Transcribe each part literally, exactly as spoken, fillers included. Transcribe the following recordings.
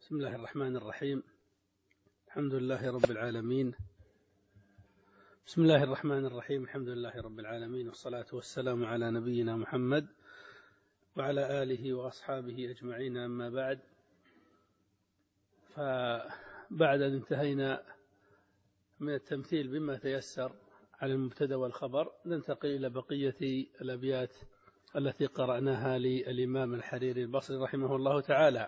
بسم الله الرحمن الرحيم. الحمد لله رب العالمين. بسم الله الرحمن الرحيم الحمد لله رب العالمين، والصلاة والسلام على نبينا محمد وعلى آله وأصحابه أجمعين. أما بعد، فبعد أن انتهينا من التمثيل بما تيسر على المبتدأ والخبر، ننتقل إلى بقية الأبيات التي قرأناها للإمام الحريري البصري رحمه الله تعالى.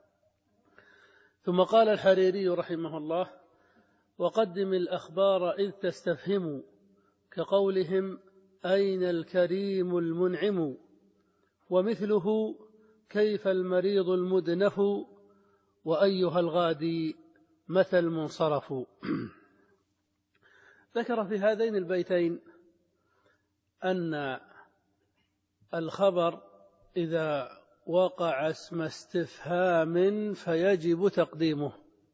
ثم قال الحريري رحمه الله: وقدم الأخبار إذ تستفهم، كقولهم أين الكريم المنعم، ومثله كيف المريض المدنف، وأيها الغادي متى المنصرف. ذكر في هذين البيتين أن الخبر إذا وقع اسم استفهام فيجب تقديمه،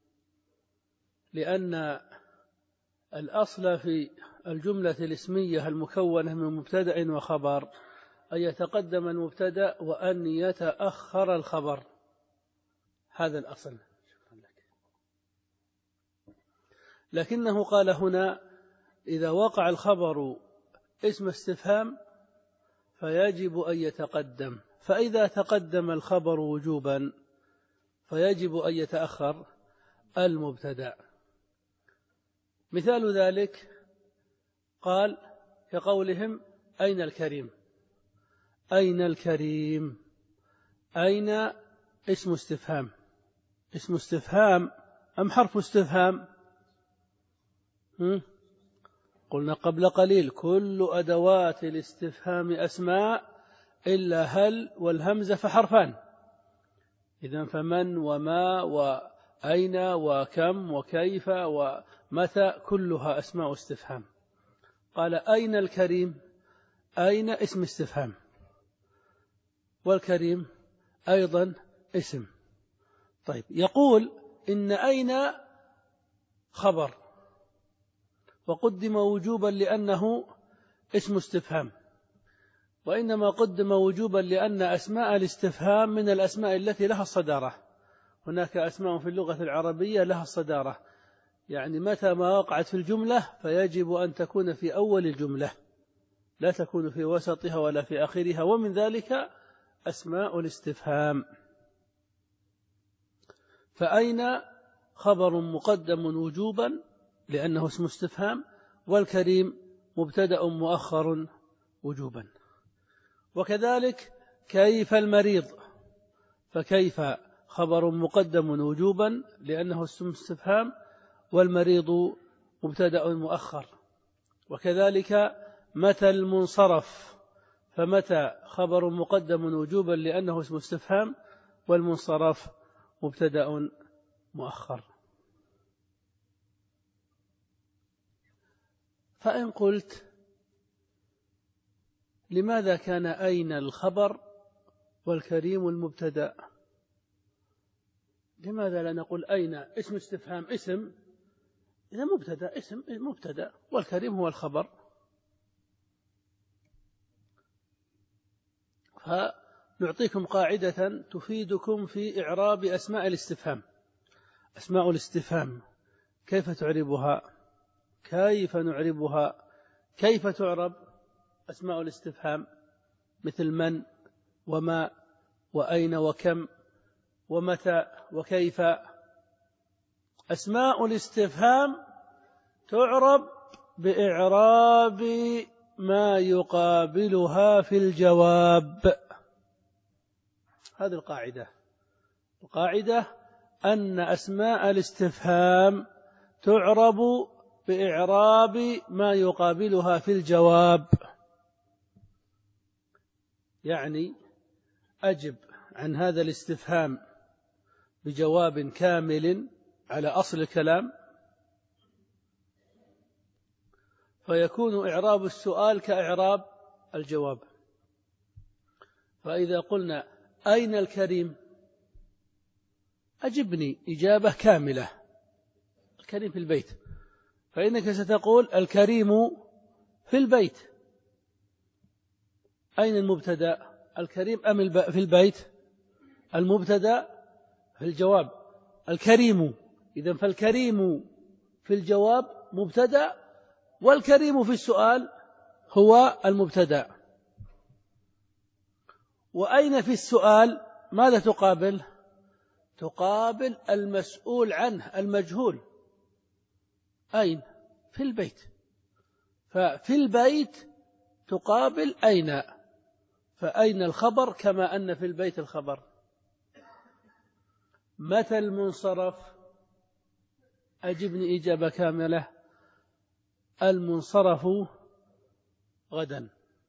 لأن الأصل في الجملة الاسمية المكونة من مبتدأ وخبر أن يتقدم المبتدأ وأن يتأخر الخبر، هذا الأصل. لكنه قال هنا إذا وقع الخبر اسم استفهام فيجب أن يتقدم، فإذا تقدم الخبر وجوبا فيجب أن يتأخر المبتدأ. مثال ذلك قال كقولهم أين الكريم. أين الكريم؟ أين اسم استفهام، اسم استفهام أم حرف استفهام؟ قلنا قبل قليل كل أدوات الاستفهام أسماء إلا هل والهمزة فحرفان. إذن فمن وما وأين وكم وكيف ومتى كلها أسماء استفهام. قال أين الكريم؟ أين اسم استفهام، والكريم أيضا اسم. طيب، يقول إن أين خبر وقدم وجوبا لأنه اسم استفهام، وإنما قدم وجوبا لأن أسماء الاستفهام من الأسماء التي لها الصدارة. هناك أسماء في اللغة العربية لها الصدارة، يعني متى ما وقعت في الجملة فيجب أن تكون في أول الجملة، لا تكون في وسطها ولا في آخرها، ومن ذلك أسماء الاستفهام. فأين خبر مقدم وجوبا لأنه اسم استفهام، والكريم مبتدأ مؤخر وجوبا. وكذلك كيف المريض، فكيف خبر مقدم وجوبا لأنه اسم استفهام، والمريض مبتدأ مؤخر. وكذلك متى المنصرف، فمتى خبر مقدم وجوبا لأنه اسم استفهام، والمنصرف مبتدأ مؤخر. فإن قلت لماذا كان أين الخبر والكريم المبتدأ؟ لماذا لا نقول أين اسم استفهام اسم، إذا مبتدأ اسم مبتدأ، والكريم هو الخبر؟ فنعطيكم قاعدة تفيدكم في إعراب أسماء الاستفهام. أسماء الاستفهام كيف تعربها؟ كيف نعربها؟ كيف تعرب أسماء الاستفهام؟ مثل من وما وأين وكم ومتى وكيف. أسماء الاستفهام تعرب بإعراب ما يقابلها في الجواب. هذه القاعدة. القاعدة أن أسماء الاستفهام تعرب بإعراب ما يقابلها في الجواب. يعني أجب عن هذا الاستفهام بجواب كامل على أصل الكلام، فيكون إعراب السؤال كإعراب الجواب. فإذا قلنا أين الكريم، أجبني إجابة كاملة. الكريم في البيت، فإنك ستقول الكريم في البيت. أين المبتدأ؟ الكريم أم في البيت؟ المبتدأ في الجواب. الكريم. إذن فالكريم في الجواب مبتدأ، والكريم في السؤال هو المبتدأ. وأين في السؤال ماذا تقابل؟ تقابل المسؤول عنه المجهول. أين؟ في البيت. ففي البيت تقابل أين، فأين الخبر كما أن في البيت الخبر. متى المنصرف؟ أجبني إجابة كاملة. المنصرف غدا.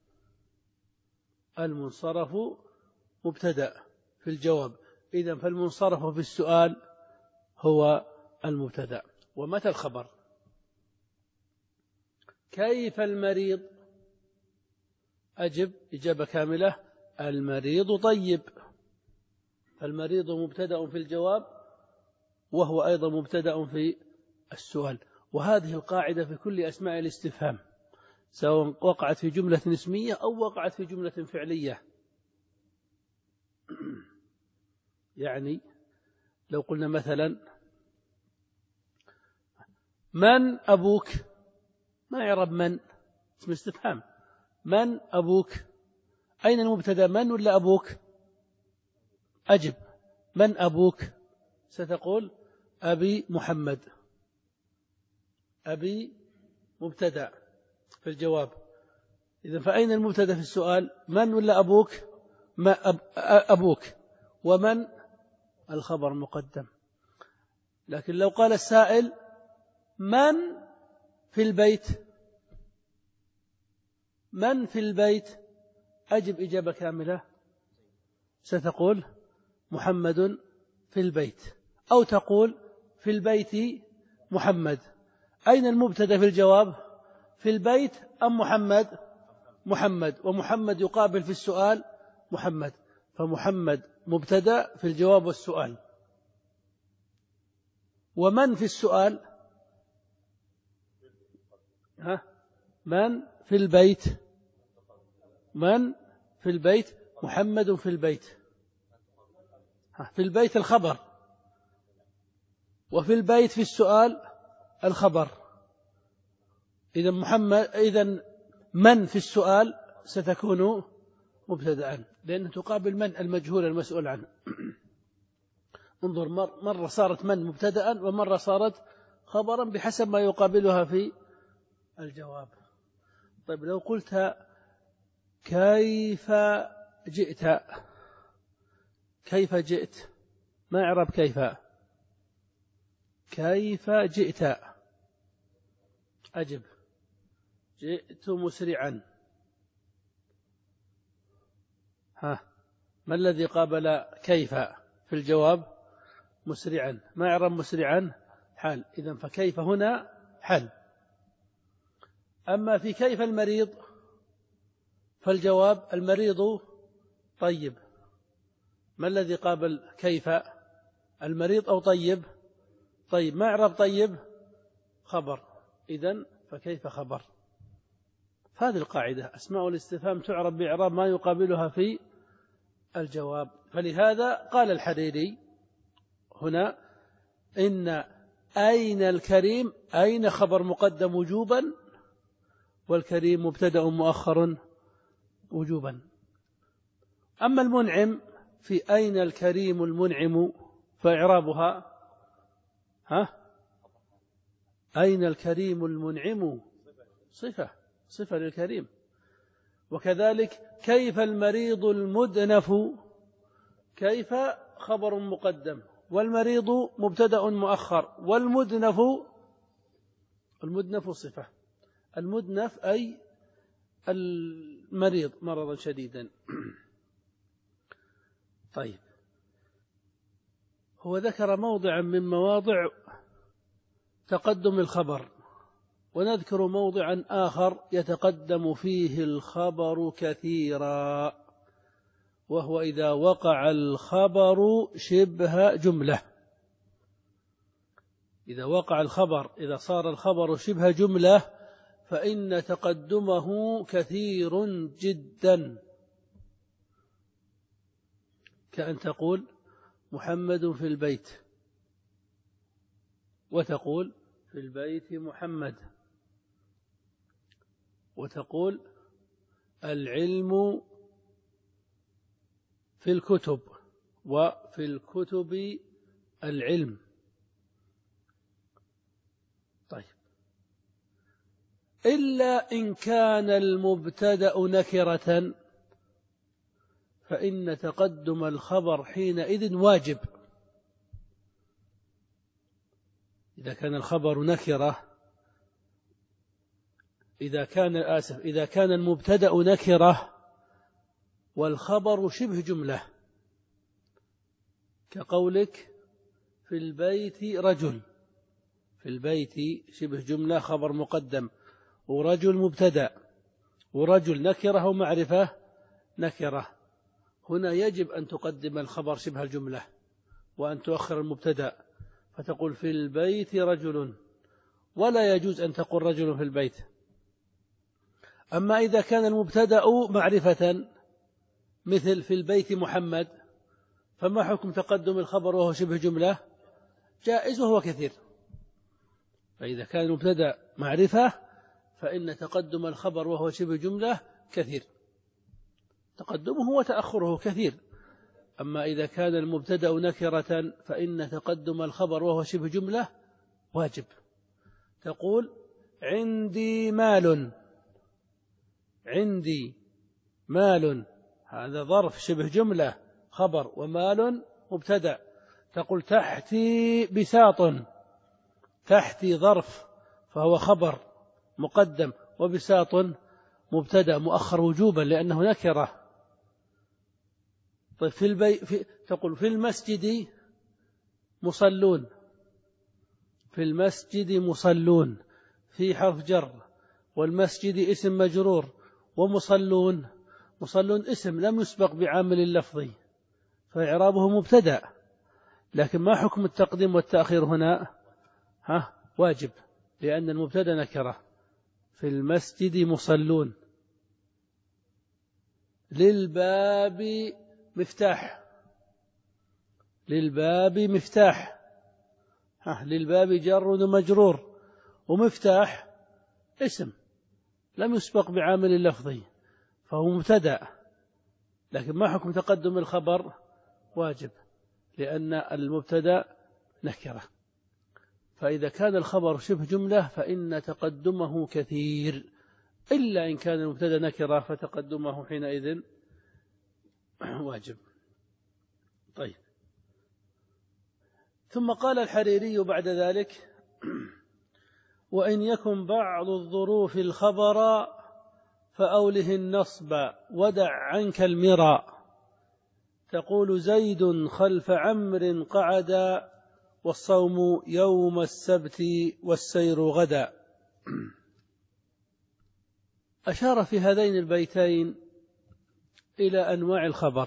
المنصرف مبتدأ في الجواب، إذن فالمنصرف في السؤال هو المبتدأ. ومتى الخبر؟ كيف المريض؟ أجب إجابة كاملة. المريض طيب. فالمريض مبتدأ في الجواب، وهو أيضا مبتدأ في السؤال. وهذه القاعدة في كل أسماء الاستفهام، سواء وقعت في جملة اسمية أو وقعت في جملة فعلية. يعني لو قلنا مثلا من أبوك، ما يعرب من، اسم استفهام. من أبوك؟ أين المبتدأ، من ولا أبوك؟ أجب. من أبوك؟ ستقول أبي محمد. أبي مبتدأ في الجواب. إذن فأين المبتدأ في السؤال؟ من ولا أبوك؟ ما أب أبوك. ومن الخبر مقدم. لكن لو قال السائل من في البيت، من في البيت، أجب إجابة كاملة. ستقول محمد في البيت، أو تقول في البيت محمد. أين المبتدأ في الجواب؟ في البيت أم محمد؟ محمد. ومحمد يقابل في السؤال محمد، فمحمد مبتدأ في الجواب والسؤال. ومن في السؤال؟ ها؟ من في البيت؟ من في البيت؟ محمد في البيت. في البيت الخبر، وفي البيت في السؤال الخبر. إذا محمد، إذا من في السؤال ستكون مبتدأ، لأنه تقابل من المجهول المسؤول عنه. انظر، مرة صارت من مبتدأ ومرة صارت خبرا بحسب ما يقابلها في الجواب. طيب لو قلت كيف جئت، كيف جئت، ما إعراب كيف؟ كيف جئت؟ أجب. جئت مسرعا. ها، ما الذي قابل كيف في الجواب؟ مسرعا. ما إعراب مسرعا؟ حال. إذن فكيف هنا حال. أما في كيف المريض فالجواب المريض طيب. ما الذي قابل كيف؟ المريض أو طيب؟ طيب. ما إعراب طيب؟ خبر. إذن فكيف خبر. فهذه القاعدة، أسماء الاستفهام تعرب بإعراب ما يقابلها في الجواب. فلهذا قال الحريري هنا إن أين الكريم، أين خبر مقدم وجوبا، والكريم مبتدأ مؤخر وجوبا. أما المنعم في أين الكريم المنعم فإعرابها ها أين الكريم المنعم صفة، صفة للكريم. وكذلك كيف المريض المدنف، كيف خبر مقدم، والمريض مبتدأ مؤخر، والمدنف، المدنف صفة. المدنف أي المريض مرضا شديدا. طيب، هو ذكر موضعا من مواضع تقدم الخبر، ونذكر موضعا آخر يتقدم فيه الخبر كثيرا، وهو إذا وقع الخبر شبه جملة. إذا وقع الخبر، إذا صار الخبر شبه جملة فإن تقدمه كثير جدا، كأن تقول محمد في البيت، وتقول في البيت محمد، وتقول العلم في الكتب، وفي الكتب العلم. طيب، إلا إن كان المبتدأ نكرة فإن تقدم الخبر حينئذ واجب. إذا كان الخبر نكرة، إذا كان آسف إذا كان المبتدأ نكرة والخبر شبه جملة، كقولك في البيت رجل، في البيت شبه جملة خبر مقدم، ورجل مبتدأ، ورجل نكرة ومعرفة نكرة، هنا يجب أن تقدم الخبر شبه الجملة وأن تؤخر المبتدأ، فتقول في البيت رجل، ولا يجوز أن تقول رجل في البيت. أما إذا كان المبتدأ معرفة مثل في البيت محمد، فما حكم تقدم الخبر وهو شبه جملة؟ جائز وهو كثير. فإذا كان المبتدأ معرفة فإن تقدم الخبر وهو شبه جملة كثير، تقدمه وتأخره كثير. أما إذا كان المبتدأ نكرة فإن تقدم الخبر وهو شبه جملة واجب. تقول عندي مال، عندي مال، هذا ظرف شبه جملة خبر، ومال مبتدأ. تقول تحتي بساط، تحتي ظرف فهو خبر مقدم، وبساط مبتدأ مؤخر وجوبا لأنه نكرة. طيب في البي في تقول في المسجد مصلون، في المسجد مصلون، في حرف جر، والمسجد اسم مجرور، ومصلون، مصلون اسم لم يسبق بعامل اللفظي فإعرابه مبتدأ، لكن ما حكم التقديم والتأخير هنا؟ ها واجب، لأن المبتدأ نكرة. في المسجد مصلون. للباب مفتاح، للباب مفتاح، ها للباب جر ومجرور، ومفتاح اسم لم يسبق بعامل اللفظي فهو مبتدأ، لكن ما حكم تقدم الخبر؟ واجب، لأن المبتدأ نكرة. فإذا كان الخبر شبه جملة فإن تقدمه كثير، إلا إن كان المبتدأ نكرة فتقدمه حينئذ واجب. طيب، ثم قال الحريري بعد ذلك وإن يكن بعض الظروف الخبر فأوله النصب ودع عنك المراء. تقول زيد خلف عمرو قعدا، والصوم يوم السبت والسير غدا. أشار في هذين البيتين إلى أنواع الخبر،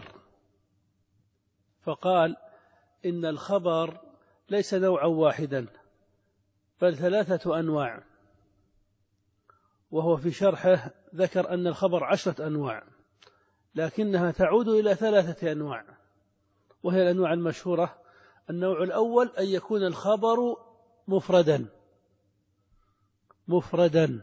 فقال إن الخبر ليس نوعا واحدا بل ثلاثة أنواع، وهو في شرحه ذكر أن الخبر عشرة أنواع، لكنها تعود إلى ثلاثة أنواع، وهي الأنواع المشهورة. النوع الأول أن يكون الخبر مفردا، مفردا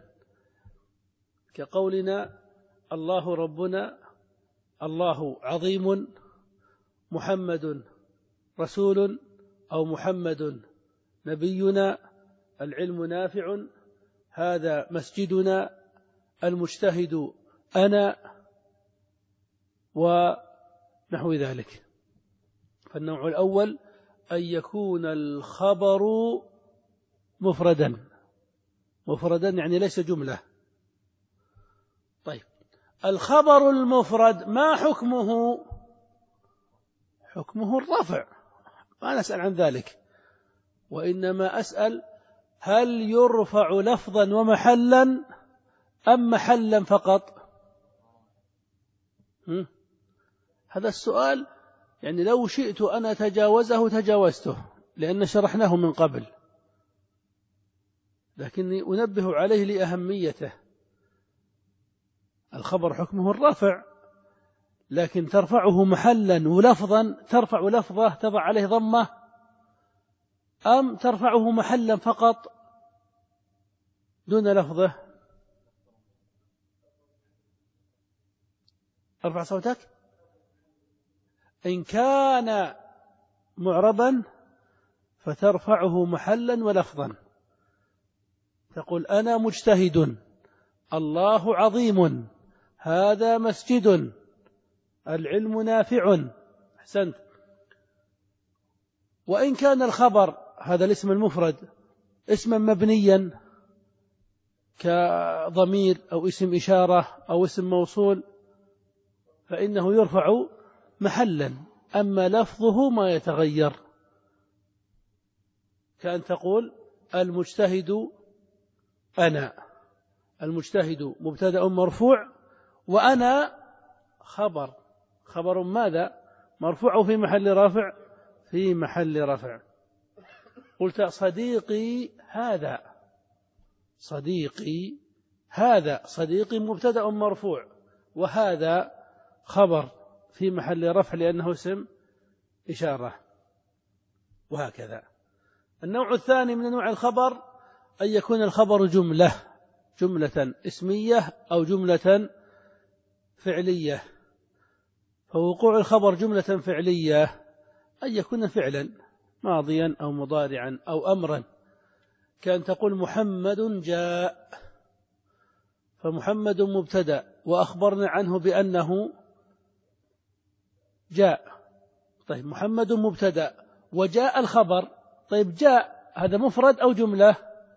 كقولنا الله ربنا، الله عظيم، محمد رسول، أو محمد نبينا، العلم نافع، هذا مسجدنا، المجتهد أنا، ونحو ذلك. فالنوع الأول أن يكون الخبر مفردا، مفردا يعني ليس جملة. طيب، الخبر المفرد ما حكمه؟ حكمه الرفع، ما نسأل عن ذلك، وإنما أسأل هل يرفع لفظا ومحلا أم محلا فقط؟ هم؟ هذا السؤال يعني لو شئت أنا تجاوزه تجاوزته، لأن شرحناه من قبل، لكني أنبه عليه لأهميته. الخبر حكمه الرفع، لكن ترفعه محلا ولفظا، ترفع لفظه تضع عليه ضمة أم ترفعه محلا فقط دون لفظه؟ ارفع صوتك. إن كان معربا فترفعه محلا ولفظا، تقول أنا مجتهد، الله عظيم، هذا مسجد، العلم نافع. أحسنت. وإن كان الخبر هذا الاسم المفرد اسما مبنيا كضمير أو اسم إشارة أو اسم موصول فإنه يرفع محلا، أما لفظه ما يتغير، كأن تقول المجتهد أنا. المجتهد مبتدأ مرفوع وأنا خبر، خبر ماذا؟ مرفوع في محل رفع، في محل رفع. قلت صديقي هذا، صديقي هذا، صديقي مبتدأ مرفوع وهذا خبر في محل رفع لأنه اسم إشارة، وهكذا. النوع الثاني من نوع الخبر أن يكون الخبر جملة، جملة اسمية أو جملة فعلية. فوقوع الخبر جملة فعلية أن يكون فعلا ماضيا أو مضارعا أو أمرا، كأن تقول محمد جاء، فمحمد مبتدأ وأخبرنا عنه بأنه جاء. طيب محمد مبتدأ وجاء الخبر. طيب جاء هذا مفرد أو جملة؟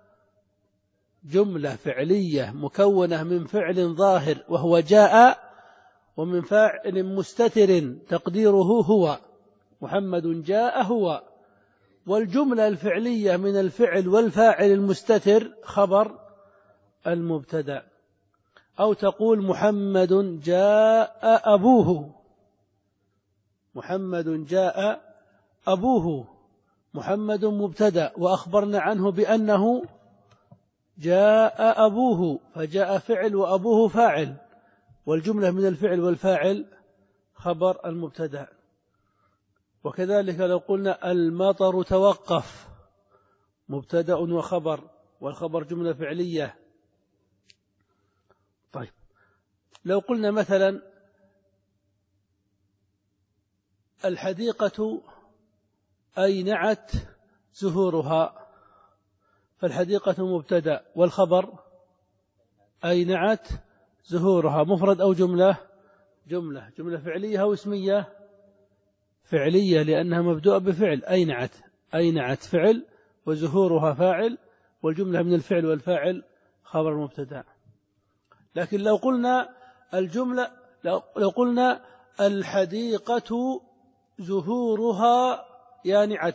جملة فعلية مكونة من فعل ظاهر وهو جاء، ومن فاعل مستتر تقديره هو، محمد جاء هو. والجملة الفعلية من الفعل والفاعل المستتر خبر المبتدأ. أو تقول محمد جاء أبوه، محمد جاء أبوه، محمد مبتدأ وأخبرنا عنه بأنه جاء أبوه، فجاء فعل وأبوه فاعل، والجملة من الفعل والفاعل خبر المبتدأ. وكذلك لو قلنا المطر توقف، مبتدأ وخبر، والخبر جملة فعلية. طيب لو قلنا مثلا الحديقة أينعت زهورها، فالحديقة مبتدأ والخبر أينعت زهورها، مفرد أو جملة؟ جملة. جملة فعلية أو اسمية؟ فعلية لأنها مبدوءة بفعل، أينعت، أينعت فعل وزهورها فاعل، والجملة من الفعل والفاعل خبر مبتدأ. لكن لو قلنا الجملة، لو قلنا الحديقة زهورها يانعة،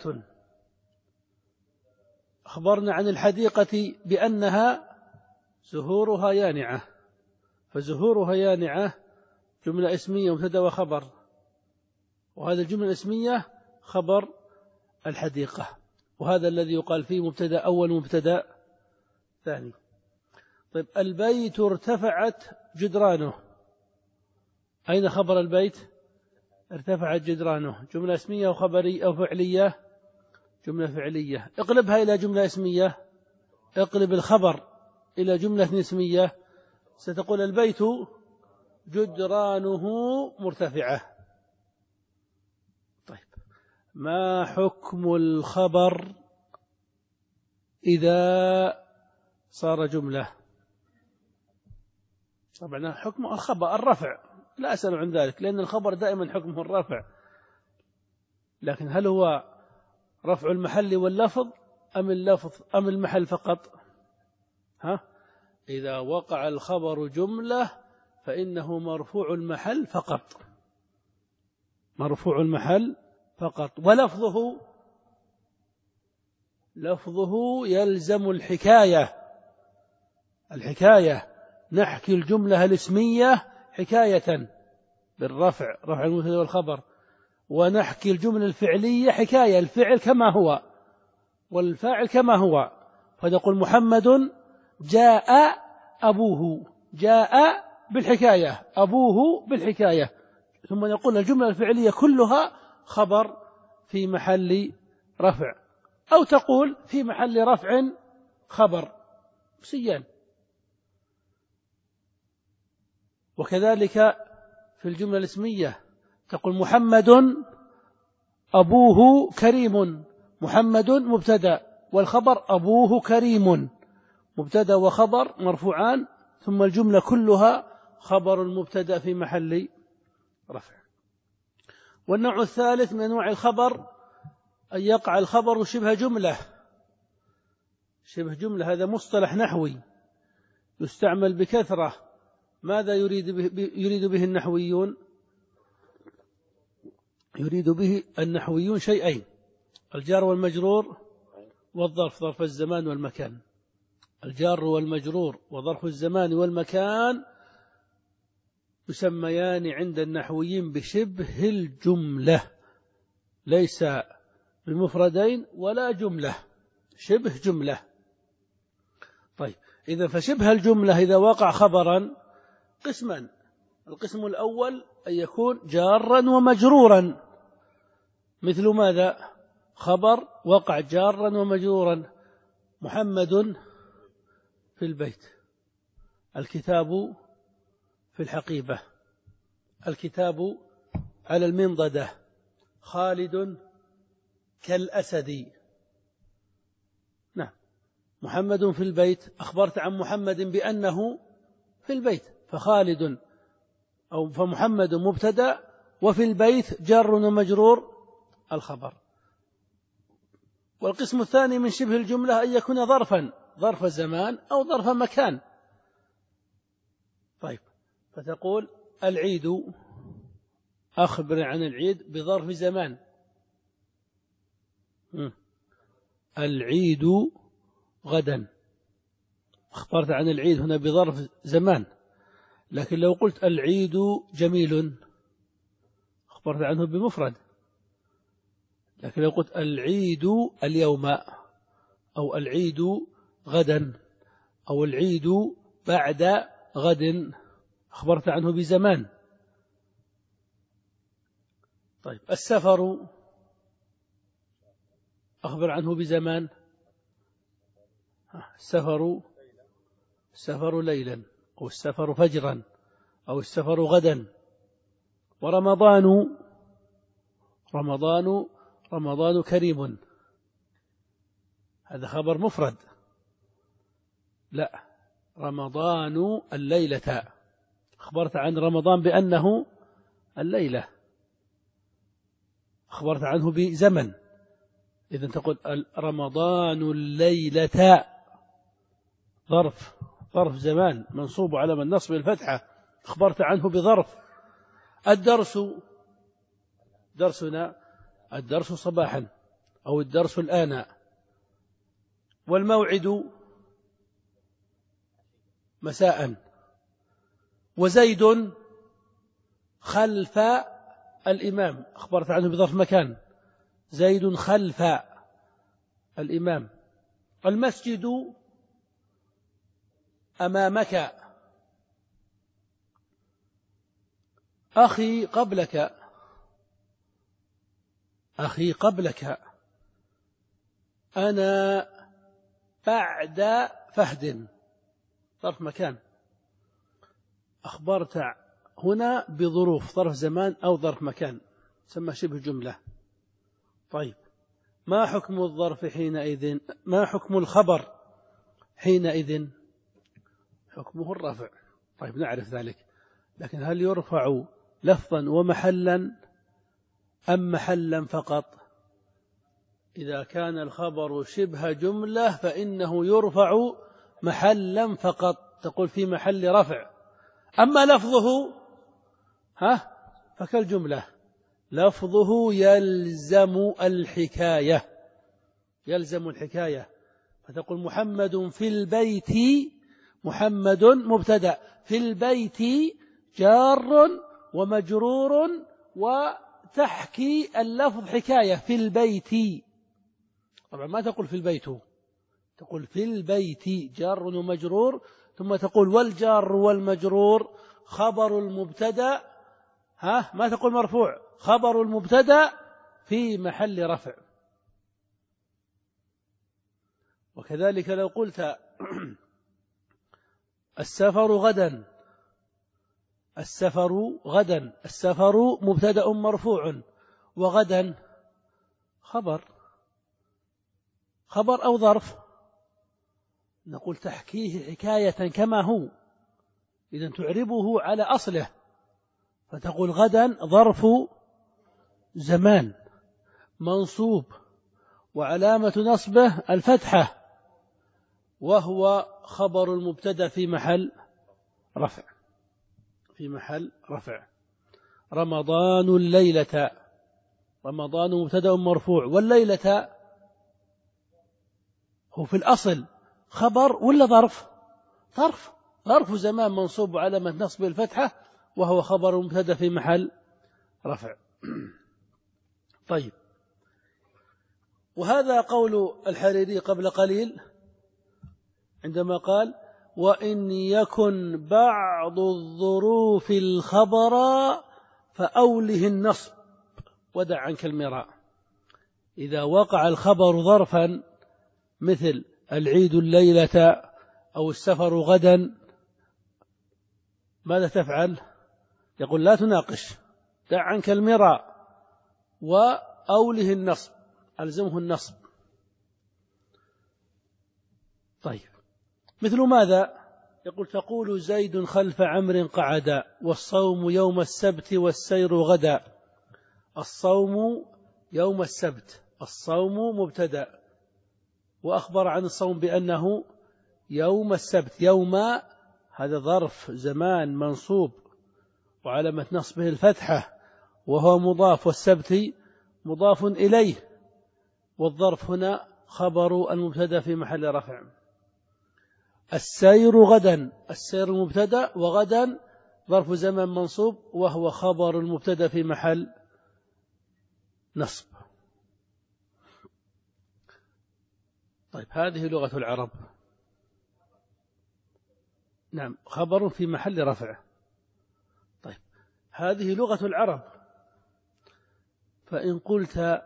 أخبرنا عن الحديقة بأنها زهورها يانعة، فزهورها يانعة جملة اسمية مبتدأ وخبر، وهذا الجملة الاسمية خبر الحديقة، وهذا الذي يقال فيه مبتدأ أول مبتدأ ثاني. طيب البيت ارتفعت جدرانه، أين خبر البيت؟ ارتفعت جدرانه، جملة اسمية أو خبرية أو فعلية؟ جملة فعلية. اقلبها إلى جملة اسمية، اقلب الخبر إلى جملة اسمية، ستقول البيت جدرانه مرتفعة. طيب ما حكم الخبر إذا صار جملة؟ طبعا حكم الخبر الرفع، لا أسأل عن ذلك، لأن الخبر دائما حكمه الرفع، لكن هل هو رفع المحل واللفظ أم اللفظ أم المحل فقط؟ ها؟ إذا وقع الخبر جملة فإنه مرفوع المحل فقط، مرفوع المحل فقط، ولفظه لفظه يلزم الحكاية، الحكاية نحكي الجملة الاسمية حكاية بالرفع، رفع المبتدأ والخبر، ونحكي الجملة الفعلية حكاية، الفعل كما هو والفاعل كما هو. فنقول محمد جاء أبوه، جاء بالحكاية، أبوه بالحكاية، ثم نقول الجملة الفعلية كلها خبر في محل رفع. أو تقول في محل رفع خبر سيان. وكذلك في الجملة الاسمية تقول محمد أبوه كريم، محمد مبتدأ والخبر أبوه كريم، مبتدأ وخبر مرفوعان، ثم الجملة كلها خبر المبتدأ في محل رفع. والنوع الثالث من أنواع الخبر أن يقع الخبر شبه جملة. شبه جملة هذا مصطلح نحوي يستعمل بكثرة. ماذا يريد به, يريد به النحويون؟ يريد به النحويون شيئين: الجار والمجرور والظرف، ظرف الزمان والمكان. الجار والمجرور وظرف الزمان والمكان يسميان عند النحويين بشبه الجملة، ليس بمفردين ولا جملة، شبه جملة. طيب، إذا فشبه الجملة إذا وقع خبرا قسما: القسم الأول أن يكون جارا ومجرورا، مثل ماذا؟ خبر وقع جارا ومجرورا: محمد في البيت، الكتاب في الحقيبة، الكتاب على المنضدة، خالد كالأسد. نعم، محمد في البيت، أخبرت عن محمد بأنه في البيت، فخالد أو فمحمد مبتدأ، وفي البيت جار ومجرور الخبر. والقسم الثاني من شبه الجملة أن يكون ظرفا، ظرف زمان أو ظرف مكان. طيب، فتقول العيد، أخبر عن العيد بظرف زمان، العيد غدا، أخبرت عن العيد هنا بظرف زمان. لكن لو قلت العيد جميل أخبرت عنه بمفرد. لكن لو قلت العيد اليوم أو العيد غدا أو العيد بعد غد أخبرت عنه بزمان. طيب، السفر أخبر عنه بزمان، السفر السفر ليلا أو السفر فجرا أو السفر غدا. ورمضان رمضان رمضان كريم، هذا خبر مفرد. لا، رمضان الليلة، أخبرت عن رمضان بأنه الليلة، أخبرت عنه بزمن. إذن تقول رمضان الليلة ظرف ظرف زمان منصوب على من نصب الفتحة، أخبرت عنه بظرف. الدرس درسنا، الدرس صباحا أو الدرس الآن. والموعد مساء. وزيد خلف الإمام، أخبرت عنه بظرف مكان، زيد خلف الإمام. المسجد أمامك، أخي قبلك، أخي قبلك. أنا بعد فهد، ظرف مكان، أخبرت هنا بظروف، ظرف زمان أو ظرف مكان، تسمى شبه جملة. طيب، ما حكم الظرف حينئذ؟ ما حكم الخبر حينئذ؟ حكمه الرفع. طيب، نعرف ذلك، لكن هل يرفع لفظا ومحلا أم محلا فقط؟ إذا كان الخبر شبه جملة فإنه يرفع محلا فقط، تقول في محل رفع. أما لفظه ها فكالجملة، لفظه يلزم الحكاية، يلزم الحكاية، فتقول محمد في البيت، محمد مبتدأ، في البيت جار ومجرور، وتحكي اللفظ حكاية في البيت. طبعا ما تقول في البيت، تقول في البيت جار ومجرور، ثم تقول والجار والمجرور خبر المبتدأ، ها ما تقول مرفوع، خبر المبتدأ في محل رفع. وكذلك لو قلت السفر غدا، السفر غدا، السفر مبتدأ مرفوع، وغدا خبر، خبر أو ظرف، نقول تحكيه حكاية كما هو، إذا تعربه على أصله، فتقول غدا ظرف زمان منصوب وعلامة نصبه الفتحة، وهو خبر المبتدأ في محل رفع، في محل رفع. رمضان الليلة، رمضان مبتدأ مرفوع، والليلة هو في الأصل خبر ولا ظرف؟ ظرف، ظرف زمان منصوب علامة نصبه الفتحة، وهو خبر مبتدأ في محل رفع. طيب، وهذا قول الحريري قبل قليل عندما قال وإن يكن بعض الظروف الخبر فأوله النصب ودع عنك المراء. إذا وقع الخبر ظرفا مثل العيد الليلة أو السفر غدا، ماذا تفعل؟ يقول لا تناقش، دع عنك المراء وأوله النصب، ألزمه النصب. طيب، مثل ماذا؟ يقول تقول زيد خلف عمرو قعدا، والصوم يوم السبت والسير غدا. الصوم يوم السبت، الصوم مبتدأ، وأخبر عن الصوم بأنه يوم السبت، يوم هذا ظرف زمان منصوب وعلامة نصبه الفتحة وهو مضاف، والسبت مضاف إليه، والظرف هنا خبر المبتدأ في محل رفع. السير غدا، السير مبتدأ، وغدا ظرف زمان منصوب وهو خبر المبتدأ في محل نصب. طيب، هذه لغة العرب. نعم، خبر في محل رفع. طيب، هذه لغة العرب. فإن قلت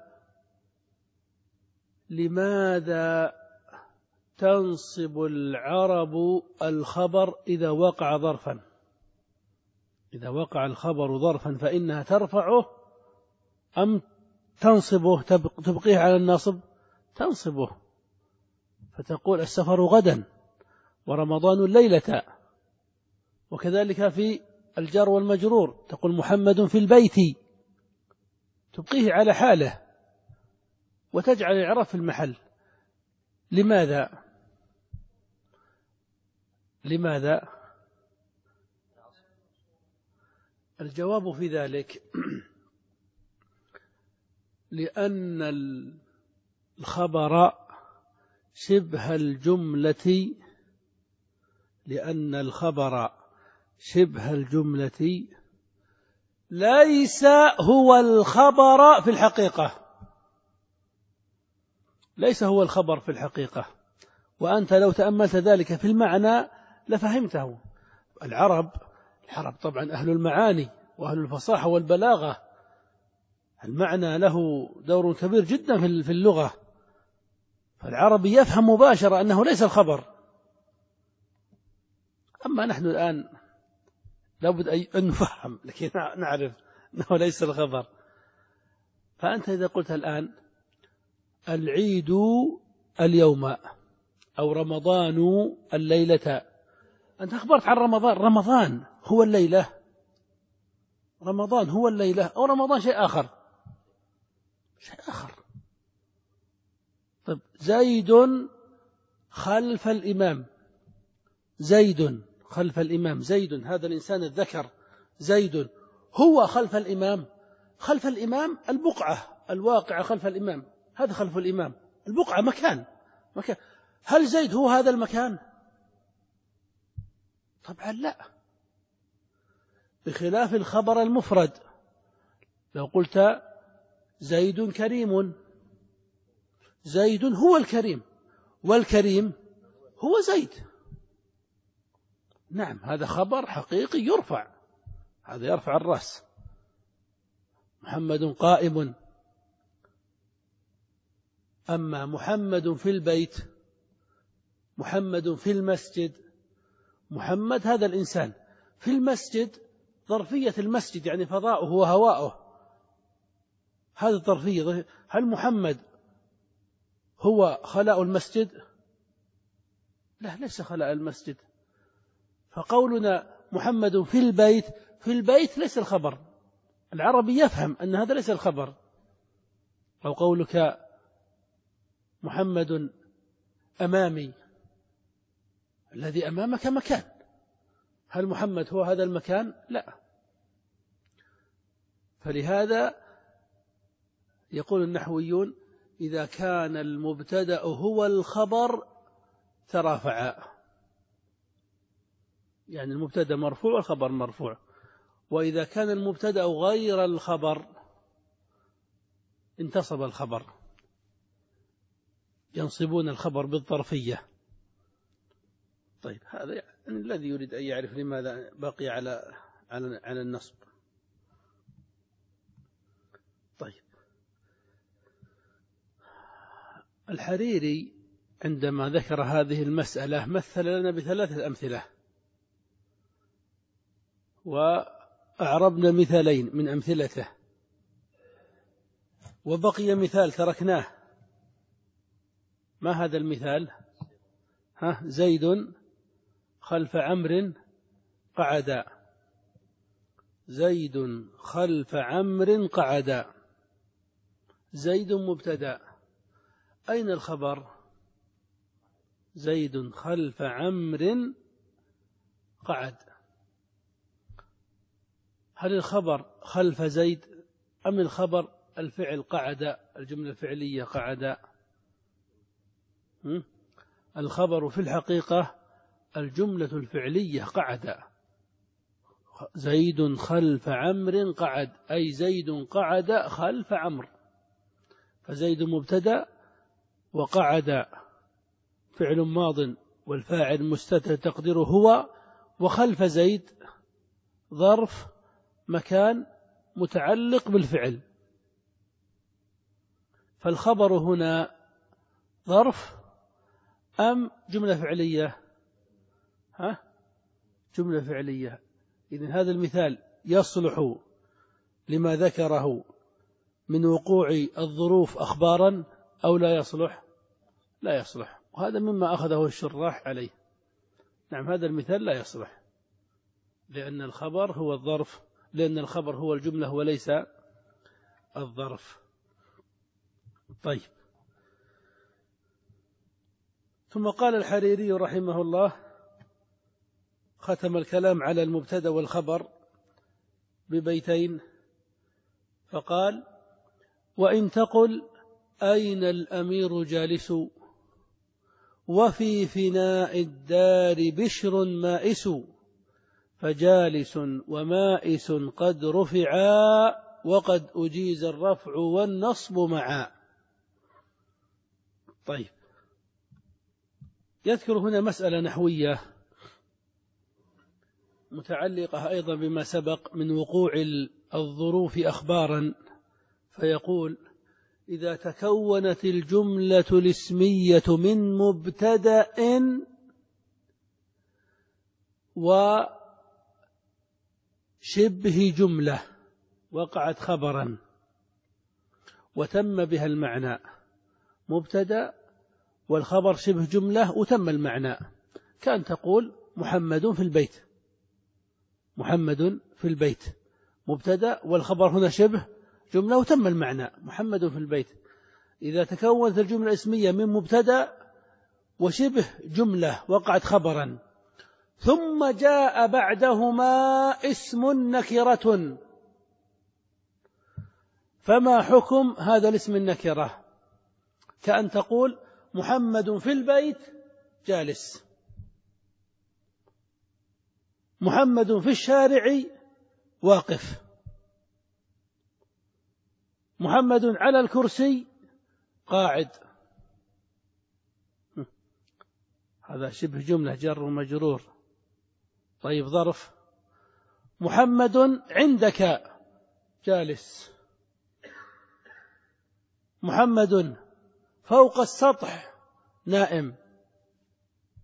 لماذا تنصب العرب الخبر إذا وقع ظرفا؟ إذا وقع الخبر ظرفا فإنها ترفعه أم تنصبه، تبقيه على النصب؟ تنصبه، فتقول السفر غدا ورمضان الليلة. وكذلك في الجار والمجرور تقول محمد في البيت، تبقيه على حاله وتجعل الإعراب في المحل. لماذا؟ لماذا؟ الجواب في ذلك لأن الخبر شبه الجملة، لأن الخبر شبه الجملة ليس هو الخبر في الحقيقة، ليس هو الخبر في الحقيقة. وأنت لو تأملت ذلك في المعنى لفهمته. العرب العرب طبعا أهل المعاني وأهل الفصاحة والبلاغة، المعنى له دور كبير جدا في اللغة، فالعربي يفهم مباشرة أنه ليس الخبر. أما نحن الآن لابد أن نفهم، لكن نعرف أنه ليس الخبر. فأنت إذا قلت الآن العيد اليوم أو رمضان الليلة، أنت أخبرت عن رمضان، رمضان هو الليلة، رمضان هو الليلة، أو رمضان شيء آخر، شيء آخر. طيب، زيد خلف الإمام، زيد خلف الإمام، زيد هذا الإنسان الذكر، زيد هو خلف الإمام. خلف الإمام البقعة الواقعة خلف الإمام، هذا خلف الإمام، البقعة مكان مكان. هل زيد هو هذا المكان؟ طبعا لا، بخلاف الخبر المفرد. لو قلت زيد كريم، زيد هو الكريم، والكريم هو زيد. نعم، هذا خبر حقيقي يرفع، هذا يرفع الرأس. محمد قائم. أما محمد في البيت محمد في المسجد، محمد هذا الإنسان، في المسجد ظرفية المسجد يعني فضاؤه وهواؤه، هذه الظرفية. هل محمد هو خلاء المسجد؟ لا، ليس خلاء المسجد. فقولنا محمد في البيت، في البيت ليس الخبر، العربي يفهم أن هذا ليس الخبر. أو قولك محمد أمامي، الذي أمامك مكان، هل محمد هو هذا المكان؟ لا. فلهذا يقول النحويون إذا كان المبتدأ هو الخبر ترافعا، يعني المبتدأ مرفوع والخبر مرفوع. وإذا كان المبتدأ غير الخبر انتصب الخبر، ينصبون الخبر بالظرفية. طيب، هذا يعني الذي يريد أن يعرف لماذا بقي على على على النصب. طيب، الحريري عندما ذكر هذه المسألة مثل لنا بثلاثة أمثلة، وأعربنا مثالين من أمثلته، وبقي مثال تركناه. ما هذا المثال؟ ها، زيد خلف عمرو قعدا، زيد خلف عمرو قعدا. زيد مبتدأ، أين الخبر؟ زيد خلف عمرو قعد. هل الخبر خلف زيد أم الخبر الفعل قعد، الجملة الفعلية قعد؟ الخبر في الحقيقة الجملة الفعلية قعد. زيد خلف عمرو قعد، أي زيد قعد خلف عمرو. فزيد مبتدأ، وقعد فعل ماض والفاعل مستتر تقديره هو، وخلف زيد ظرف مكان متعلق بالفعل. فالخبر هنا ظرف أم جملة فعلية؟ ها؟ جملة فعلية. إذن هذا المثال يصلح لما ذكره من وقوع الظروف أخبارا أو لا يصلح؟ لا يصلح، وهذا مما أخذه الشراح عليه. نعم، هذا المثال لا يصلح، لأن الخبر هو الظرف، لأن الخبر هو الجملة وليس الظرف. طيب، ثم قال الحريري رحمه الله، ختم الكلام على المبتدأ والخبر ببيتين، فقال: وإن تقل أين الأمير جالس، وفي فناء الدار بشر مائس، فجالس ومائس قد رفعا، وقد أجيز الرفع والنصب معا. طيب، يذكر هنا مسألة نحوية متعلقة أيضا بما سبق من وقوع الظروف أخبارا، فيقول: إذا تكونت الجملة الاسمية من مبتدأ وشبه جملة وقعت خبرا وتم بها المعنى، مبتدأ والخبر شبه جملة وتم المعنى، كان تقول محمد في البيت، محمد في البيت مبتدأ والخبر هنا شبه جملة وتم المعنى، محمد في البيت. إذا تكونت الجملة الاسمية من مبتدأ وشبه جملة وقعت خبرا، ثم جاء بعدهما اسم نكرة، فما حكم هذا الاسم النكرة؟ كأن تقول محمد في البيت جالس، محمد في الشارع واقف، محمد على الكرسي قاعد. هذا شبه جملة جر ومجرور. طيب، ظرف: محمد عندك جالس، محمد فوق السطح نائم.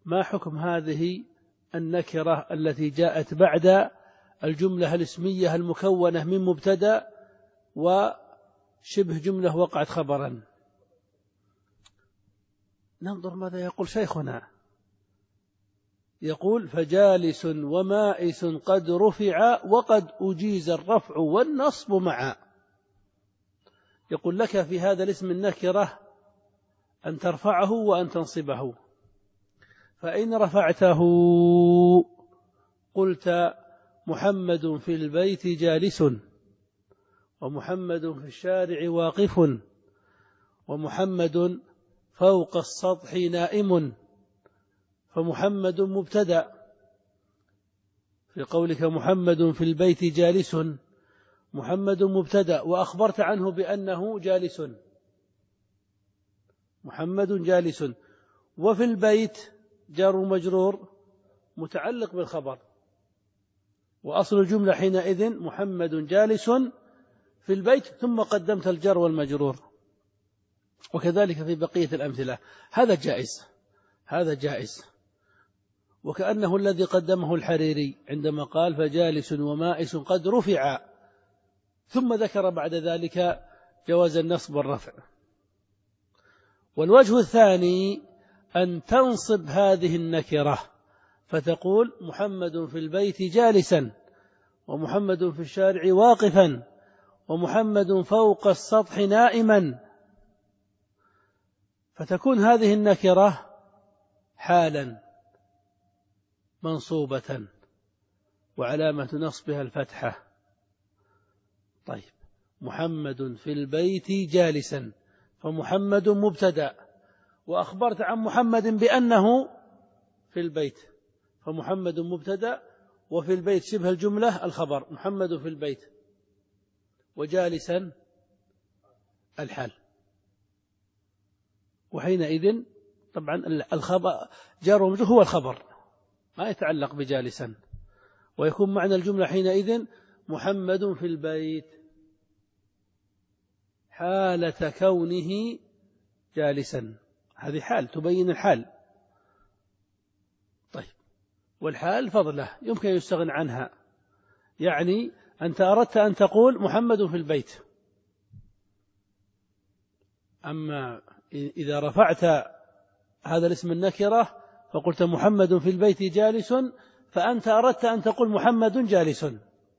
ما حكم هذه النكرة التي جاءت بعد الجملة الاسمية المكونة من مبتدأ وشبه جملة وقعت خبرا؟ ننظر ماذا يقول شيخنا. يقول فجالس ومائس قد رفع وقد أجيز الرفع والنصب معا. يقول لك في هذا الاسم النكرة أن ترفعه وأن تنصبه. فإن رفعته قلت محمد في البيت جالس، ومحمد في الشارع واقف، ومحمد فوق السطح نائم، فمحمد مبتدأ. في قولك محمد في البيت جالس، محمد مبتدأ وأخبرت عنه بأنه جالس، محمد جالس. وفي البيت جار مجرور متعلق بالخبر، وأصل الجملة حينئذ محمد جالس في البيت، ثم قدمت الجر والمجرور. وكذلك في بقية الأمثلة. هذا جائز، هذا جائز. وكأنه الذي قدمه الحريري عندما قال فجالس ومائس قد رفع، ثم ذكر بعد ذلك جواز النصب والرفع. والوجه الثاني أن تنصب هذه النكرة فتقول محمد في البيت جالسا، ومحمد في الشارع واقفا، ومحمد فوق السطح نائما، فتكون هذه النكرة حالا منصوبة وعلامة نصبها الفتحة. طيب، محمد في البيت جالسا، فمحمد مبتدأ، وأخبرت عن محمد بأنه في البيت، فمحمد مبتدأ، وفي البيت شبه الجملة الخبر محمد في البيت، وجالسا الحال. وحينئذ طبعا الخبر جار ومجرور هو الخبر، ما يتعلق بجالسا، ويكون معنى الجملة حينئذ محمد في البيت حالة كونه جالسا. هذه حال تبين الحال. طيب، والحال فضله يمكن يستغنى عنها. يعني أنت أردت أن تقول محمد في البيت، أما إذا رفعت هذا الاسم النكرة فقلت محمد في البيت جالس، فأنت أردت أن تقول محمد جالس،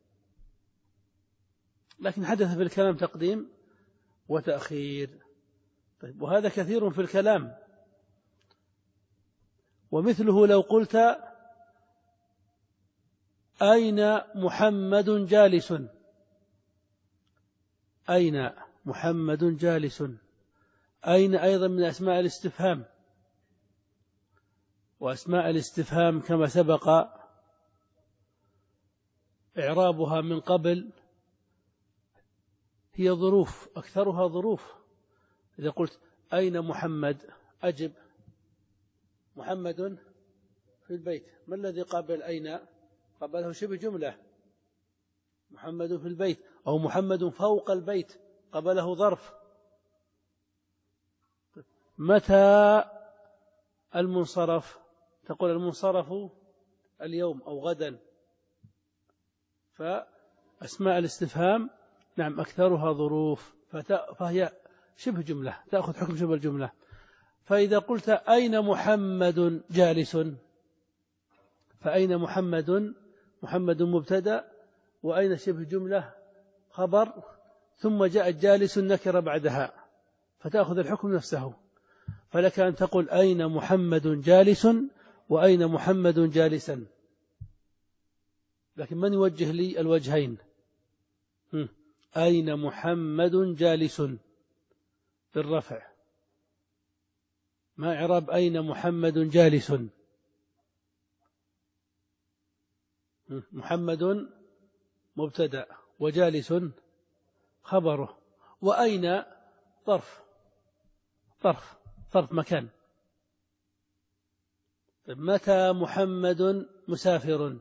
لكن حدث في الكلام تقديم وتأخير. طيب، وهذا كثير في الكلام. ومثله لو قلت أين محمد جالس، أين محمد جالس. أين أيضا من أسماء الاستفهام، وأسماء الاستفهام كما سبق إعرابها من قبل هي ظروف، أكثرها ظروف. إذا قلت أين محمد أجب محمد في البيت، ما الذي قابل أين؟ قابله شبه جملة محمد في البيت، أو محمد فوق البيت قابله ظرف. متى المنصرف؟ تقول المنصرف اليوم أو غدا. فأسماء الاستفهام نعم أكثرها ظروف، فهي شبه جملة تأخذ حكم شبه الجملة. فإذا قلت أين محمد جالس، فأين محمد، محمد مبتدأ، وأين شبه جملة خبر، ثم جاء الجالس النكرة بعدها، فتأخذ الحكم نفسه. فلك أن تقول أين محمد جالس، وأين محمد جالسا. لكن من يوجه لي الوجهين؟ أين محمد جالس بالرفع، ما إعراب أين محمد جالس؟ محمد مبتدأ وجالس خبره، وأين ظرف، ظرف ظرف مكان. متى محمد مسافر،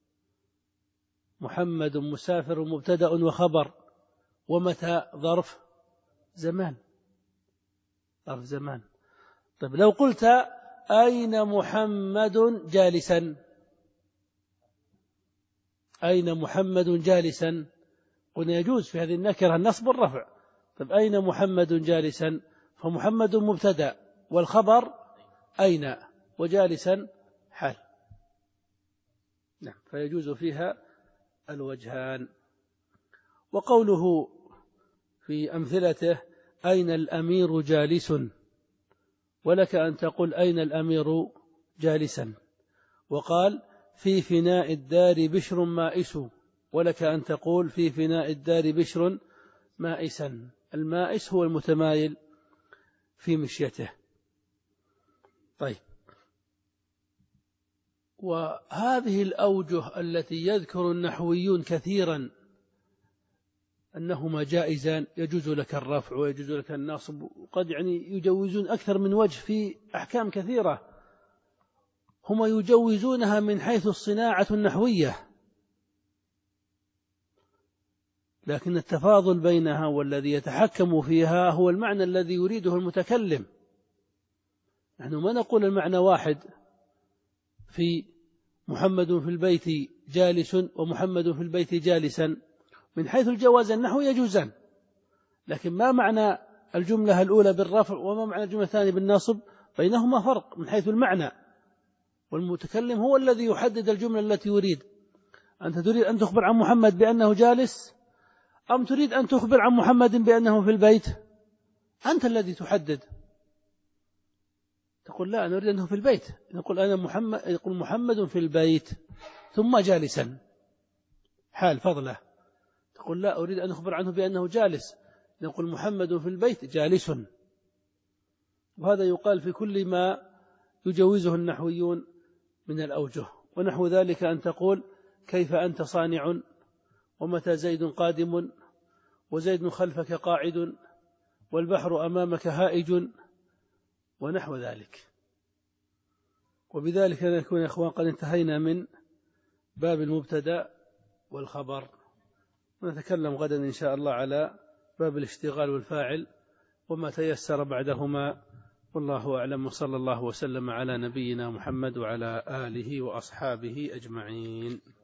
محمد مسافر مبتدأ وخبر، ومتى ظرف زمان، ظرف زمان. طيب، لو قلت أين محمد جالسا؟ أين محمد جالسا؟ قلنا يجوز في هذه النكرة النصب والرفع. طيب أين محمد جالسا؟ فمحمد مبتدأ والخبر أين، وجالسا حال. نعم، فيجوز فيها الوجهان. وقوله في أمثلته أين الأمير جالس، ولك أن تقول أين الأمير جالسا. وقال في فناء الدار بشر مائس، ولك أن تقول في فناء الدار بشر مائسا. المائس هو المتمايل في مشيته. طيب، وهذه الأوجه التي يذكر النحويون كثيرا أنهما جائزان، يجوز لك الرفع ويجوز لك النصب، وقد يعني يجوزون أكثر من وجه في أحكام كثيرة، هم يجوزونها من حيث الصناعة النحوية، لكن التفاضل بينها والذي يتحكم فيها هو المعنى الذي يريده المتكلم. نحن ما نقول المعنى واحد في محمد في البيت جالس ومحمد في البيت جالسا، من حيث الجواز النحو يجوزان، لكن ما معنى الجملة الأولى بالرفع وما معنى الجملة الثانية بالنصب؟ بينهما فرق من حيث المعنى، والمتكلم هو الذي يحدد الجملة التي يريد. أنت تريد أن تخبر عن محمد بأنه جالس، أم تريد أن تخبر عن محمد بأنه في البيت؟ أنت الذي تحدد. تقول لا، أنا أريد أنه في البيت، نقول أنا محمد، يقول محمد في البيت ثم جالسا حال فضله. تقول لا، أريد أن أخبر عنه بأنه جالس، نقول محمد في البيت جالس. وهذا يقال في كل ما يجوزه النحويون من الأوجه. ونحو ذلك أن تقول كيف أنت صانع، ومتى زيد قادم، وزيد خلفك قاعد، والبحر أمامك هائج، ونحو ذلك. وبذلك نكون يا إخوان قد انتهينا من باب المبتدأ والخبر، ونتكلم غدا إن شاء الله على باب الاشتغال والفاعل وما تيسر بعدهما. والله أعلم، وصلى الله وسلم على نبينا محمد وعلى آله وأصحابه أجمعين.